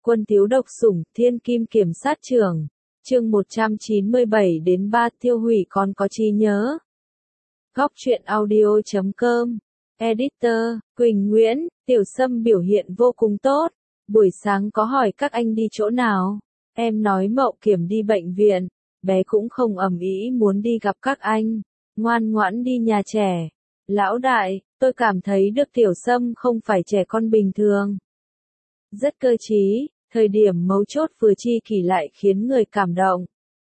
Quân Tiếu độc sủng, Thiên Kim kiểm sát trưởng. Chương 197 đến 3 tiêu hủy còn có trí nhớ. Góc truyện audio.com. Editor, Quỳnh Nguyễn, Tiểu Sâm biểu hiện vô cùng tốt. Buổi sáng có hỏi các anh đi chỗ nào. Em nói Mậu Kiểm đi bệnh viện. Bé cũng không ầm ĩ muốn đi gặp các anh. Ngoan ngoãn đi nhà trẻ. Lão đại, tôi cảm thấy được Tiểu Sâm không phải trẻ con bình thường. Rất cơ trí, thời điểm mấu chốt vừa chi kỷ lại khiến người cảm động.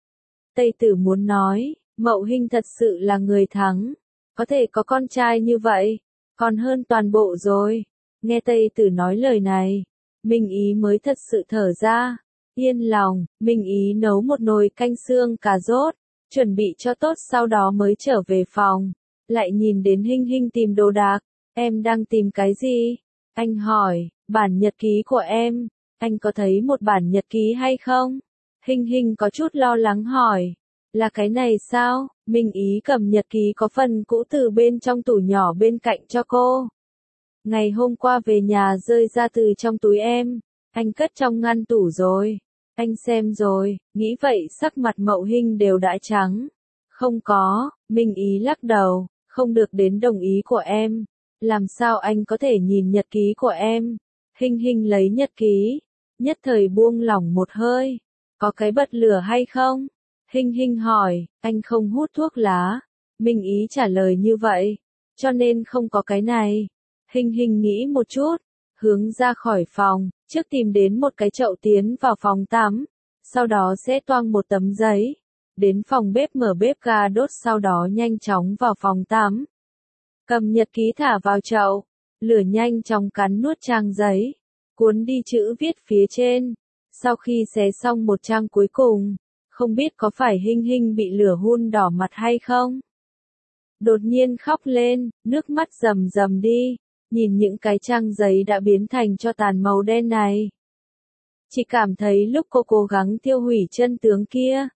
Tây Tử muốn nói, Mậu Hinh thật sự là người thắng. Có thể có con trai như vậy, còn hơn toàn bộ rồi. Nghe Tây Tử nói lời này, Minh Ý mới thật sự thở ra. Yên lòng, Minh Ý nấu một nồi canh xương cà rốt, chuẩn bị cho tốt sau đó mới trở về phòng. Lại nhìn đến Hinh Hinh tìm đồ đạc. Em đang tìm cái gì? Anh hỏi, bản nhật ký của em. Anh có thấy một bản nhật ký hay không? Hinh Hinh có chút lo lắng hỏi. Là cái này sao? Minh Ý cầm nhật ký có phần cũ từ bên trong tủ nhỏ bên cạnh cho cô. Ngày hôm qua về nhà rơi ra từ trong túi em. Anh cất trong ngăn tủ rồi. Anh xem rồi, nghĩ vậy sắc mặt Mậu Hinh đều đã trắng. Không có, Minh Ý lắc đầu, không được đến đồng ý của em. Làm sao anh có thể nhìn nhật ký của em? Hinh Hinh lấy nhật ký, nhất thời buông lỏng một hơi. Có cái bật lửa hay không? Hinh Hinh hỏi, anh không hút thuốc lá. Minh Ý trả lời như vậy, cho nên không có cái này. Hinh Hinh nghĩ một chút, hướng ra khỏi phòng, trước tìm đến một cái chậu tiến vào phòng tắm, sau đó sẽ toang một tấm giấy. Đến phòng bếp mở bếp ga đốt sau đó nhanh chóng vào phòng tắm. Cầm nhật ký thả vào chậu, lửa nhanh chóng cắn nuốt trang giấy, cuốn đi chữ viết phía trên. Sau khi xé xong một trang cuối cùng, không biết có phải Hinh Hinh bị lửa hun đỏ mặt hay không? Đột nhiên khóc lên, nước mắt rầm rầm đi, nhìn những cái trang giấy đã biến thành tro tàn màu đen này. Chỉ cảm thấy lúc cô cố gắng tiêu hủy chân tướng kia.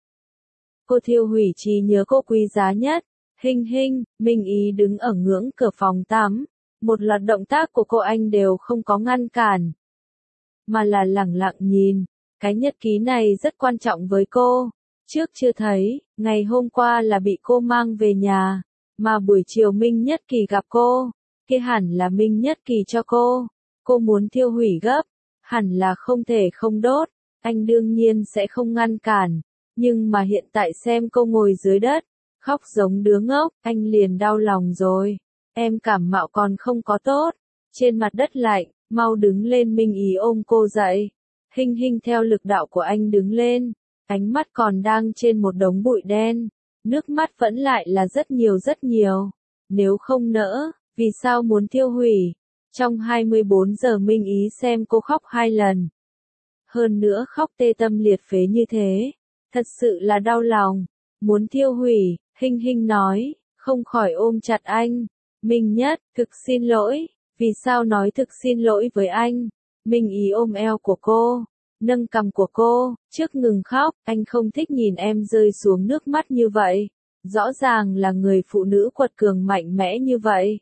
Cô tiêu hủy trí nhớ cô quý giá nhất. Hinh Hinh, Minh Ý đứng ở ngưỡng cửa phòng tắm. Một loạt động tác của cô anh đều không có ngăn cản. Mà là lẳng lặng nhìn. Cái nhật ký này rất quan trọng với cô. Trước chưa thấy, ngày hôm qua là bị cô mang về nhà. Mà buổi chiều Minh Nhất Kỳ gặp cô. Kia hẳn là Minh Nhất Kỳ cho cô. Cô muốn tiêu hủy gấp. Hẳn là không thể không đốt. Anh đương nhiên sẽ không ngăn cản. Nhưng mà hiện tại xem cô ngồi dưới đất. Khóc giống đứa ngốc, anh liền đau lòng rồi. Em cảm mạo còn không có tốt. Trên mặt đất lạnh, mau đứng lên. Minh Ý ôm cô dậy. Hinh Hinh theo lực đạo của anh đứng lên. Ánh mắt còn đang trên một đống bụi đen. Nước mắt vẫn lại là rất nhiều rất nhiều. Nếu không nỡ, vì sao muốn tiêu hủy? Trong 24 giờ Minh Ý xem cô khóc 2 lần. Hơn nữa khóc tê tâm liệt phế như thế. Thật sự là đau lòng. Muốn tiêu hủy, Hinh Hinh nói, không khỏi ôm chặt anh. Minh Nhất, thực xin lỗi. Vì sao nói thực xin lỗi với anh? Minh Ý ôm eo của cô, nâng cằm của cô, trước ngừng khóc. Anh không thích nhìn em rơi xuống nước mắt như vậy. Rõ ràng là người phụ nữ quật cường mạnh mẽ như vậy.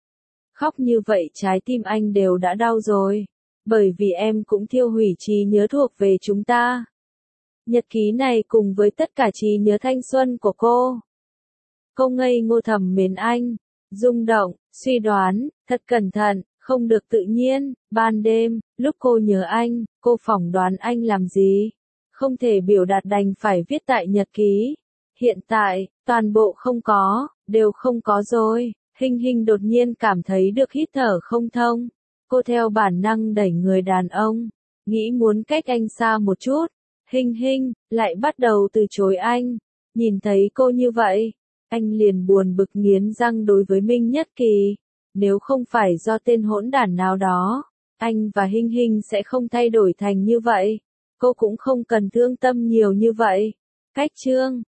Khóc như vậy trái tim anh đều đã đau rồi. Bởi vì em cũng tiêu hủy trí nhớ thuộc về chúng ta. Nhật ký này cùng với tất cả trí nhớ thanh xuân của cô. Cô ngây ngô thầm mến anh, rung động, suy đoán, thật cẩn thận, không được tự nhiên. Ban đêm, lúc cô nhớ anh, cô phỏng đoán anh làm gì. Không thể biểu đạt đành phải viết tại nhật ký. Hiện tại, toàn bộ không có, đều không có rồi. Hinh Hinh đột nhiên cảm thấy được hít thở không thông. Cô theo bản năng đẩy người đàn ông, nghĩ muốn cách anh xa một chút. Hinh Hinh, lại bắt đầu từ chối anh. Nhìn thấy cô như vậy, anh liền buồn bực nghiến răng đối với Minh Nhất Kỳ. Nếu không phải do tên hỗn đản nào đó, anh và Hinh Hinh sẽ không thay đổi thành như vậy. Cô cũng không cần thương tâm nhiều như vậy. Cách chương